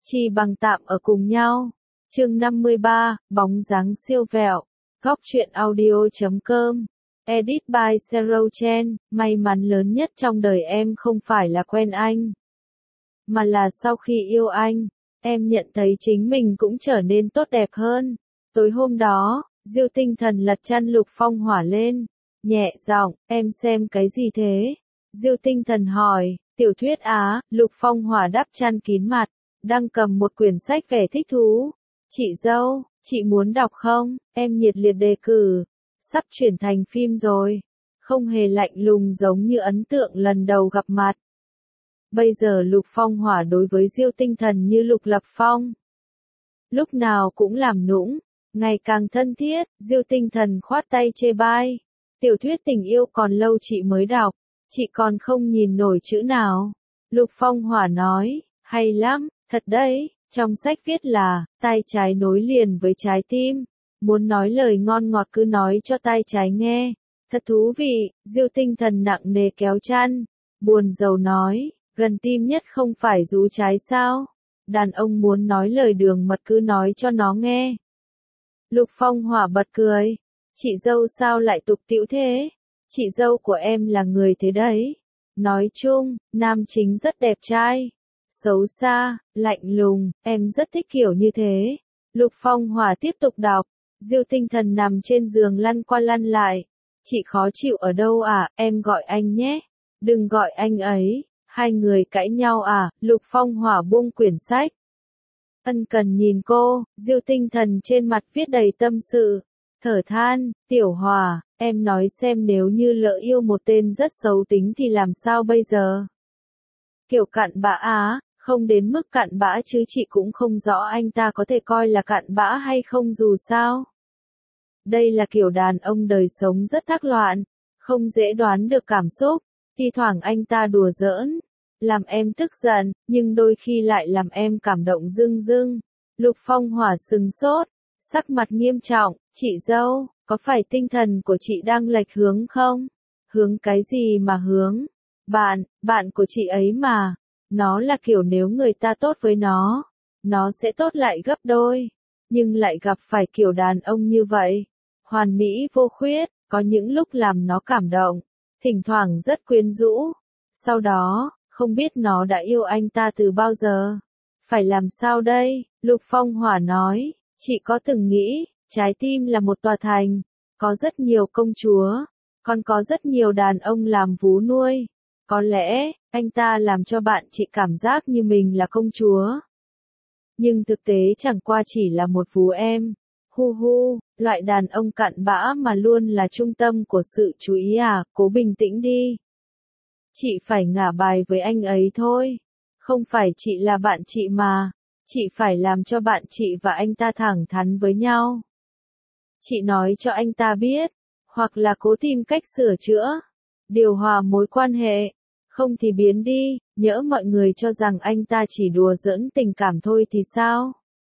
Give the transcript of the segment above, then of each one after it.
Chi bằng tạm ở cùng nhau. Chương 53, bóng dáng siêu vẹo. Góc truyện audio.com. Edit by Zero Chen. May mắn lớn nhất trong đời em không phải là quen anh, mà là sau khi yêu anh, em nhận thấy chính mình cũng trở nên tốt đẹp hơn. Tối hôm đó, Diêu Tinh Thần lật chăn Lục Phong Hỏa lên, nhẹ giọng, em xem cái gì thế? Diêu Tinh Thần hỏi, tiểu thuyết á, Lục Phong Hỏa đắp chăn kín mặt, đang cầm một quyển sách vẻ thích thú. Chị dâu, chị muốn đọc không? Em nhiệt liệt đề cử. Sắp chuyển thành phim rồi. Không hề lạnh lùng giống như ấn tượng lần đầu gặp mặt. Bây giờ Lục Phong Hỏa đối với Diêu Tinh Thần như Lục Lập Phong. Lúc nào cũng làm nũng, ngày càng thân thiết. Diêu Tinh Thần khoát tay chê bai. Tiểu thuyết tình yêu còn lâu chị mới đọc, chị còn không nhìn nổi chữ nào. Lục Phong Hỏa nói, hay lắm, thật đấy, trong sách viết là, tay trái nối liền với trái tim. Muốn nói lời ngon ngọt cứ nói cho tay trái nghe. Thật thú vị. Diêu Tinh Thần nặng nề kéo chăn, buồn rầu nói, gần tim nhất không phải rú trái sao? Đàn ông muốn nói lời đường mật cứ nói cho nó nghe. Lục Phong Hỏa bật cười. Chị dâu sao lại tục tĩu thế? Chị dâu của em là người thế đấy. Nói chung, nam chính rất đẹp trai, xấu xa, lạnh lùng, em rất thích kiểu như thế. Lục Phong Hỏa tiếp tục đọc. Diêu Tinh Thần nằm trên giường lăn qua lăn lại. Chị khó chịu ở đâu à, em gọi anh nhé. Đừng gọi anh ấy. Hai người cãi nhau à? Lục Phong Hỏa buông quyển sách, ân cần nhìn cô. Diêu Tinh Thần trên mặt viết đầy tâm sự, thở than, Tiểu Hỏa, em nói xem nếu như lỡ yêu một tên rất xấu tính thì làm sao bây giờ? Kiểu cặn bã á? Không đến mức cặn bã chứ chị cũng không rõ anh ta có thể coi là cặn bã hay không dù sao. Đây là kiểu đàn ông đời sống rất thác loạn, không dễ đoán được cảm xúc. Thi thoảng anh ta đùa giỡn, làm em tức giận, nhưng đôi khi lại làm em cảm động rưng rưng. Lục Phong Hỏa sừng sốt, sắc mặt nghiêm trọng, chị dâu, có phải tinh thần của chị đang lệch hướng không? Hướng cái gì mà hướng? Bạn của chị ấy mà. Nó là kiểu nếu người ta tốt với nó sẽ tốt lại gấp đôi. Nhưng lại gặp phải kiểu đàn ông như vậy. Hoàn mỹ vô khuyết, có những lúc làm nó cảm động, thỉnh thoảng rất quyến rũ. Sau đó, không biết nó đã yêu anh ta từ bao giờ. Phải làm sao đây? Lục Phong Hỏa nói, chị có từng nghĩ, trái tim là một tòa thành, có rất nhiều công chúa, còn có rất nhiều đàn ông làm vú nuôi. Có lẽ, anh ta làm cho bạn chị cảm giác như mình là công chúa. Nhưng thực tế chẳng qua chỉ là một vú em. Hu hu, loại đàn ông cặn bã mà luôn là trung tâm của sự chú ý à, cố bình tĩnh đi. Chị phải ngả bài với anh ấy thôi. Không phải chị là bạn chị mà. Chị phải làm cho bạn chị và anh ta thẳng thắn với nhau. Chị nói cho anh ta biết, hoặc là cố tìm cách sửa chữa, điều hòa mối quan hệ. Không thì biến đi, nhỡ mọi người cho rằng anh ta chỉ đùa giỡn tình cảm thôi thì sao?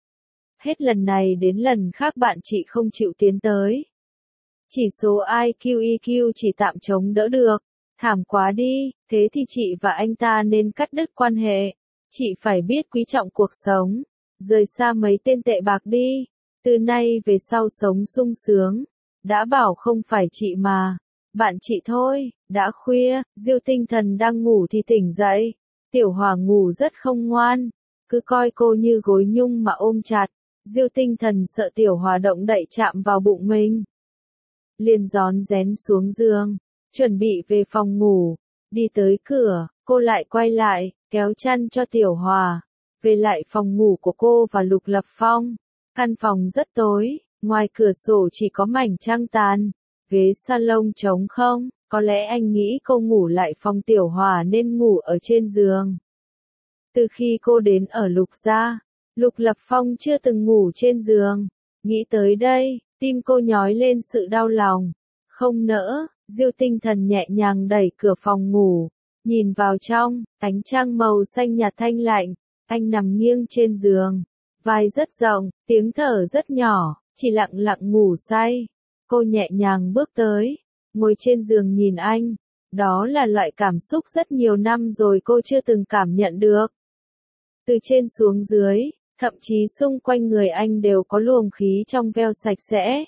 Hết lần này đến lần khác bạn chị không chịu tiến tới. Chỉ số IQ EQ chỉ tạm chống đỡ được. Thảm quá đi, thế thì chị và anh ta nên cắt đứt quan hệ. Chị phải biết quý trọng cuộc sống. Rời xa mấy tên tệ bạc đi. Từ nay về sau sống sung sướng. Đã bảo không phải chị mà. Bạn chị thôi. Đã khuya, Diêu Tinh Thần đang ngủ thì tỉnh dậy. Tiểu Hỏa ngủ rất không ngoan. Cứ coi cô như gối nhung mà ôm chặt. Diêu Tinh Thần sợ Tiểu Hỏa động đậy chạm vào bụng mình. Liền rón rén xuống giường, chuẩn bị về phòng ngủ. Đi tới cửa, cô lại quay lại, kéo chăn cho Tiểu Hỏa. Về lại phòng ngủ của cô và Lục Lập Phong. Căn phòng rất tối, ngoài cửa sổ chỉ có mảnh trăng tàn. Ghế salon trống không, có lẽ anh nghĩ cô ngủ lại phòng Tiểu Hỏa nên ngủ ở trên giường. Từ khi cô đến ở Lục gia, Lục Lập Phong chưa từng ngủ trên giường. Nghĩ tới đây, tim cô nhói lên sự đau lòng. Không nỡ, Diêu Tinh Thần nhẹ nhàng đẩy cửa phòng ngủ, nhìn vào trong, ánh trăng màu xanh nhạt thanh lạnh. Anh nằm nghiêng trên giường, vai rất rộng, tiếng thở rất nhỏ, chỉ lặng lặng ngủ say. Cô nhẹ nhàng bước tới, ngồi trên giường nhìn anh. Đó là loại cảm xúc rất nhiều năm rồi cô chưa từng cảm nhận được. Từ trên xuống dưới, thậm chí xung quanh người anh đều có luồng khí trong veo sạch sẽ.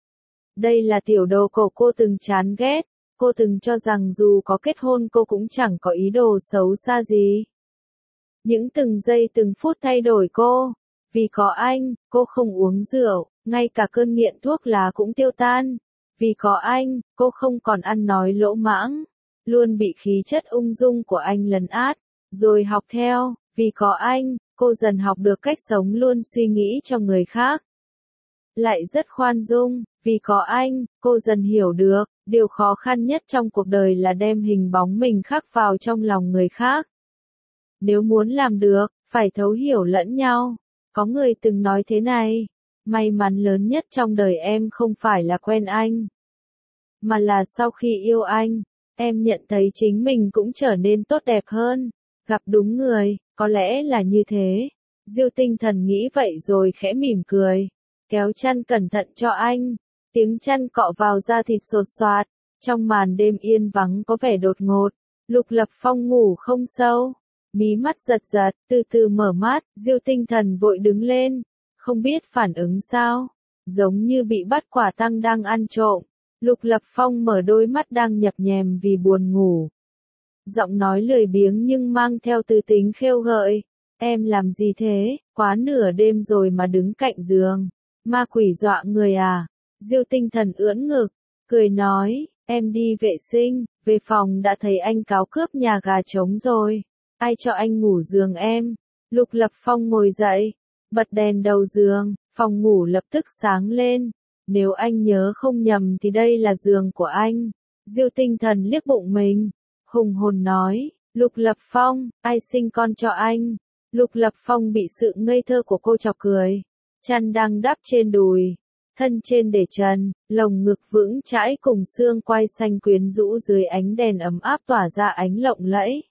Đây là tiểu đồ cổ cô từng chán ghét, cô từng cho rằng dù có kết hôn cô cũng chẳng có ý đồ xấu xa gì. Những từng giây từng phút thay đổi cô. Vì có anh, cô không uống rượu, ngay cả cơn nghiện thuốc lá cũng tiêu tan. Vì có anh, cô không còn ăn nói lỗ mãng, luôn bị khí chất ung dung của anh lấn át, rồi học theo. Vì có anh, cô dần học được cách sống luôn suy nghĩ cho người khác. Lại rất khoan dung, vì có anh, cô dần hiểu được, điều khó khăn nhất trong cuộc đời là đem hình bóng mình khắc vào trong lòng người khác. Nếu muốn làm được, phải thấu hiểu lẫn nhau. Có người từng nói thế này, may mắn lớn nhất trong đời em không phải là quen anh, mà là sau khi yêu anh, em nhận thấy chính mình cũng trở nên tốt đẹp hơn. Gặp đúng người, có lẽ là như thế. Diêu Tinh Thần nghĩ vậy rồi khẽ mỉm cười, kéo chăn cẩn thận cho anh. Tiếng chăn cọ vào da thịt xột xoạt, trong màn đêm yên vắng có vẻ đột ngột. Lục Lập Phong ngủ không sâu, mí mắt giật giật, từ từ mở mắt. Diêu Tinh Thần vội đứng lên, không biết phản ứng sao, giống như bị bắt quả tang đang ăn trộm. Lục Lập Phong mở đôi mắt đang nhập nhèm vì buồn ngủ. Giọng nói lười biếng nhưng mang theo tư tính khêu gợi. Em làm gì thế, quá nửa đêm rồi mà đứng cạnh giường. Ma quỷ dọa người à? Diêu Tinh Thần ưỡn ngực, cười nói, em đi vệ sinh, về phòng đã thấy anh cáo cướp nhà gà trống rồi. Ai cho anh ngủ giường em? Lục Lập Phong ngồi dậy, bật đèn đầu giường, phòng ngủ lập tức sáng lên. Nếu anh nhớ không nhầm thì đây là giường của anh. Diêu Tinh Thần liếc bụng mình, hùng hồn nói, Lục Lập Phong, ai sinh con cho anh? Lục Lập Phong bị sự ngây thơ của cô chọc cười. Chăn đang đắp trên đùi, thân trên để trần, lồng ngực vững chãi cùng xương quai xanh quyến rũ dưới ánh đèn ấm áp tỏa ra ánh lộng lẫy.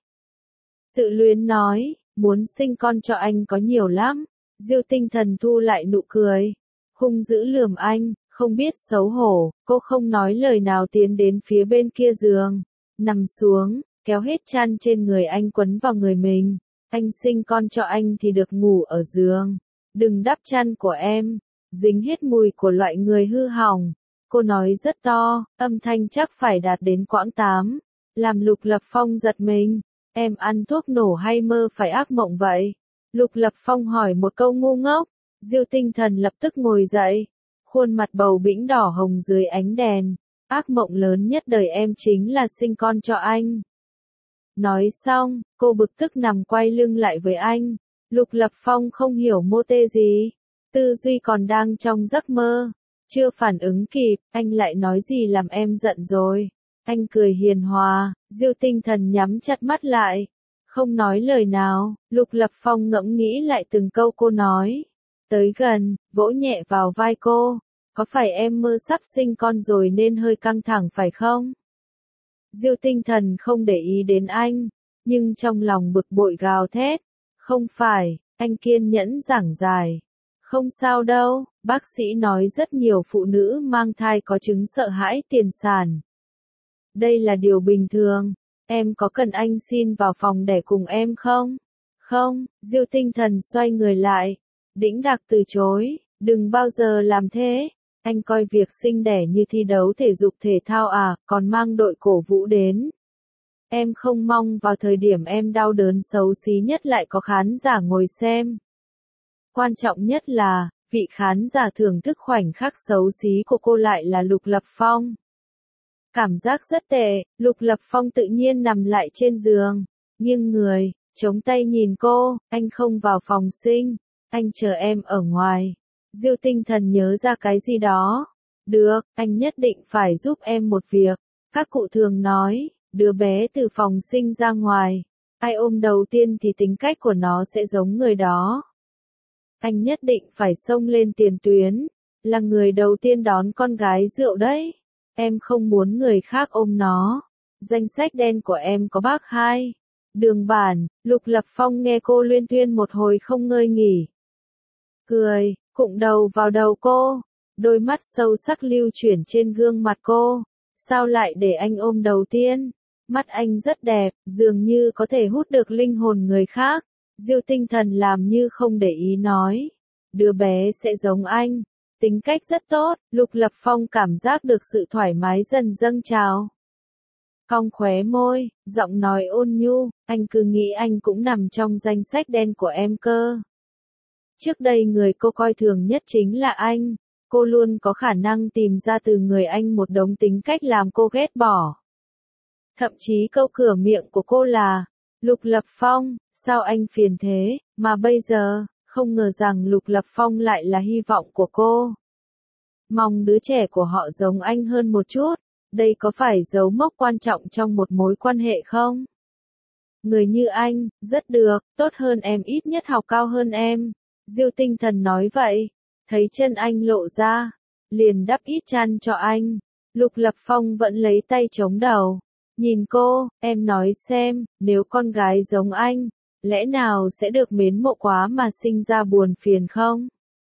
Tự luyến nói, muốn sinh con cho anh có nhiều lắm. Diêu Tinh Thần thu lại nụ cười, hung dữ lườm anh, không biết xấu hổ. Cô không nói lời nào tiến đến phía bên kia giường, nằm xuống, kéo hết chăn trên người anh quấn vào người mình. Anh sinh con cho anh thì được ngủ ở giường, đừng đắp chăn của em, dính hết mùi của loại người hư hỏng. Cô nói rất to, âm thanh chắc phải đạt đến quãng 8, làm Lục Lập Phong giật mình. Em ăn thuốc nổ hay mơ phải ác mộng vậy? Lục Lập Phong hỏi một câu ngu ngốc. Diêu Tinh Thần lập tức ngồi dậy, khuôn mặt bầu bĩnh đỏ hồng dưới ánh đèn. Ác mộng lớn nhất đời em chính là sinh con cho anh. Nói xong, cô bực tức nằm quay lưng lại với anh. Lục Lập Phong không hiểu mô tê gì, tư duy còn đang trong giấc mơ, chưa phản ứng kịp, anh lại nói gì làm em giận rồi. Anh cười hiền hòa. Diêu Tinh Thần nhắm chặt mắt lại, không nói lời nào. Lục Lập Phong ngẫm nghĩ lại từng câu cô nói, tới gần, vỗ nhẹ vào vai cô. Có phải em mơ sắp sinh con rồi nên hơi căng thẳng phải không? Diêu Tinh Thần không để ý đến anh, nhưng trong lòng bực bội gào thét. Không phải, anh kiên nhẫn giảng giải. Không sao đâu, bác sĩ nói rất nhiều phụ nữ mang thai có chứng sợ hãi tiền sản. Đây là điều bình thường. Em có cần anh xin vào phòng đẻ cùng em không? Không. Diêu Tinh Thần xoay người lại, đĩnh đạc từ chối, đừng bao giờ làm thế. Anh coi việc sinh đẻ như thi đấu thể dục thể thao à, còn mang đội cổ vũ đến. Em không mong vào thời điểm em đau đớn xấu xí nhất lại có khán giả ngồi xem. Quan trọng nhất là, vị khán giả thưởng thức khoảnh khắc xấu xí của cô lại là Lục Lập Phong. Cảm giác rất tệ. Lục Lập Phong tự nhiên nằm lại trên giường, nghiêng người, chống tay nhìn cô. Anh không vào phòng sinh, anh chờ em ở ngoài. Diêu Tinh Thần nhớ ra cái gì đó. Được, anh nhất định phải giúp em một việc. Các cụ thường nói, đứa bé từ phòng sinh ra ngoài, ai ôm đầu tiên thì tính cách của nó sẽ giống người đó. Anh nhất định phải xông lên tiền tuyến, là người đầu tiên đón con gái rượu đấy. Em không muốn người khác ôm nó. Danh sách đen của em có bác 2. Đường Bản. Lục Lập Phong nghe cô luyên thuyên một hồi không ngơi nghỉ. Cười, cụng đầu vào đầu cô. Đôi mắt sâu sắc lưu chuyển trên gương mặt cô. Sao lại để anh ôm đầu tiên? Mắt anh rất đẹp, dường như có thể hút được linh hồn người khác. Diêu Tinh Thần làm như không để ý nói. Đứa bé sẽ giống anh. Tính cách rất tốt, Lục Lập Phong cảm giác được sự thoải mái dần dâng trào. Cong khóe môi, giọng nói ôn nhu, anh cứ nghĩ anh cũng nằm trong danh sách đen của em cơ. Trước đây người cô coi thường nhất chính là anh, cô luôn có khả năng tìm ra từ người anh một đống tính cách làm cô ghét bỏ. Thậm chí câu cửa miệng của cô là, Lục Lập Phong, sao anh phiền thế, mà bây giờ, không ngờ rằng Lục Lập Phong lại là hy vọng của cô. Mong đứa trẻ của họ giống anh hơn một chút, đây có phải dấu mốc quan trọng trong một mối quan hệ không? Người như anh, rất được, tốt hơn em ít nhất học cao hơn em. Diêu Tinh Thần nói vậy, thấy chân anh lộ ra, liền đắp ít chăn cho anh. Lục Lập Phong vẫn lấy tay chống đầu, nhìn cô, em nói xem, nếu con gái giống anh, lẽ nào sẽ được mến mộ quá mà sinh ra buồn phiền không?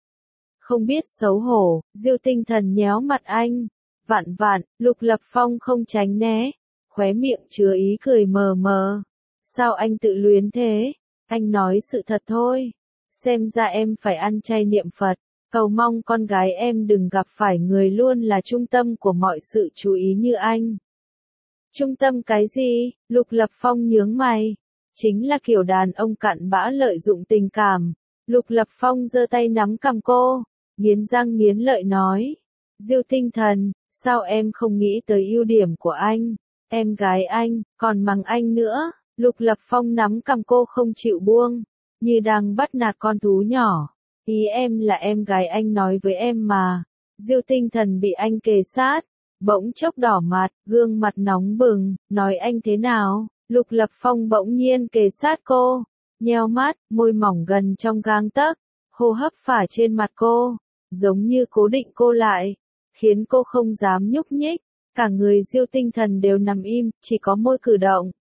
Không biết xấu hổ, Diêu Tinh Thần nhéo mặt anh, vạn vạn, Lục Lập Phong không tránh né, khóe miệng chứa ý cười mờ mờ. Sao anh tự luyến thế? Anh nói sự thật thôi. Xem ra em phải ăn chay niệm Phật, cầu mong con gái em đừng gặp phải người luôn là trung tâm của mọi sự chú ý như anh. Trung tâm cái gì? Lục Lập Phong nhướng mày. Chính là kiểu đàn ông cặn bã lợi dụng tình cảm. Lục Lập Phong giơ tay nắm cằm cô, nghiến răng nghiến lợi nói. Diêu Tinh Thần, sao em không nghĩ tới ưu điểm của anh? Em gái anh, còn mắng anh nữa. Lục Lập Phong nắm cằm cô không chịu buông, như đang bắt nạt con thú nhỏ. Ý em là em gái anh nói với em mà. Diêu Tinh Thần bị anh kề sát, bỗng chốc đỏ mặt, gương mặt nóng bừng, nói anh thế nào? Lục Lập Phong bỗng nhiên kề sát cô, nheo mắt, môi mỏng gần trong gang tấc, hô hấp phả trên mặt cô, giống như cố định cô lại, khiến cô không dám nhúc nhích. Cả người Diêu Tinh Thần đều nằm im, chỉ có môi cử động.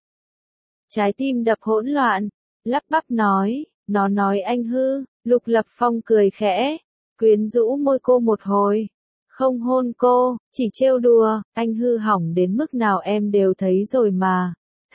Trái tim đập hỗn loạn, lắp bắp nói, nó nói anh hư. Lục Lập Phong cười khẽ, quyến rũ môi cô một hồi, không hôn cô, chỉ trêu đùa, anh hư hỏng đến mức nào em đều thấy rồi mà.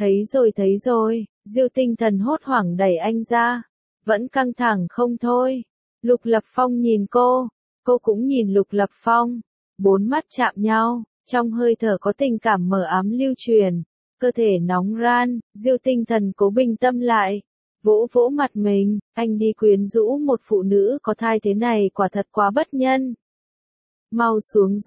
Thấy rồi, Diêu Tinh Thần hốt hoảng đẩy anh ra, vẫn căng thẳng không thôi. Lục Lập Phong nhìn cô cũng nhìn Lục Lập Phong, bốn mắt chạm nhau, trong hơi thở có tình cảm mờ ám lưu truyền, cơ thể nóng ran. Diêu Tinh Thần cố bình tâm lại, vỗ vỗ mặt mình, anh đi quyến rũ một phụ nữ có thai thế này quả thật quá bất nhân. Mau xuống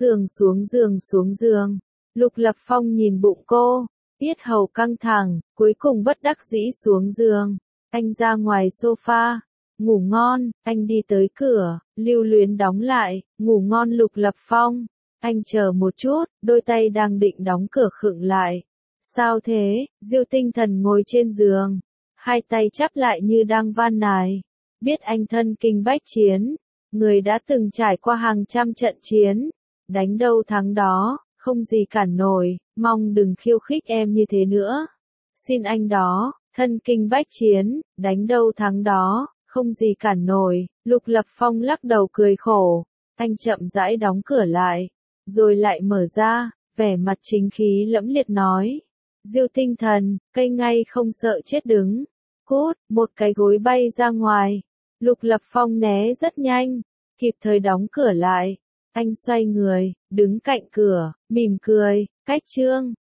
giường. Lục Lập Phong nhìn bụng cô, yết hầu căng thẳng, cuối cùng bất đắc dĩ xuống giường. Anh ra ngoài sofa, ngủ ngon. Anh đi tới cửa, lưu luyến đóng lại, ngủ ngon Lục Lập Phong. Anh chờ một chút, đôi tay đang định đóng cửa khựng lại. Sao thế? Diêu Tinh Thần ngồi trên giường, hai tay chắp lại như đang van nài. Biết anh thân kinh bách chiến, người đã từng trải qua hàng trăm trận chiến, đánh đâu thắng đó, không gì cản nổi, mong đừng khiêu khích em như thế nữa. Xin anh đó, thân kinh bách chiến, đánh đâu thắng đó, không gì cản nổi. Lục Lập Phong lắc đầu cười khổ, anh chậm rãi đóng cửa lại, rồi lại mở ra, vẻ mặt chính khí lẫm liệt nói. Diêu Tinh Thần, cây ngay không sợ chết đứng. Cút, một cái gối bay ra ngoài. Lục Lập Phong né rất nhanh, kịp thời đóng cửa lại. Anh xoay người, đứng cạnh cửa, mỉm cười, cách Trương,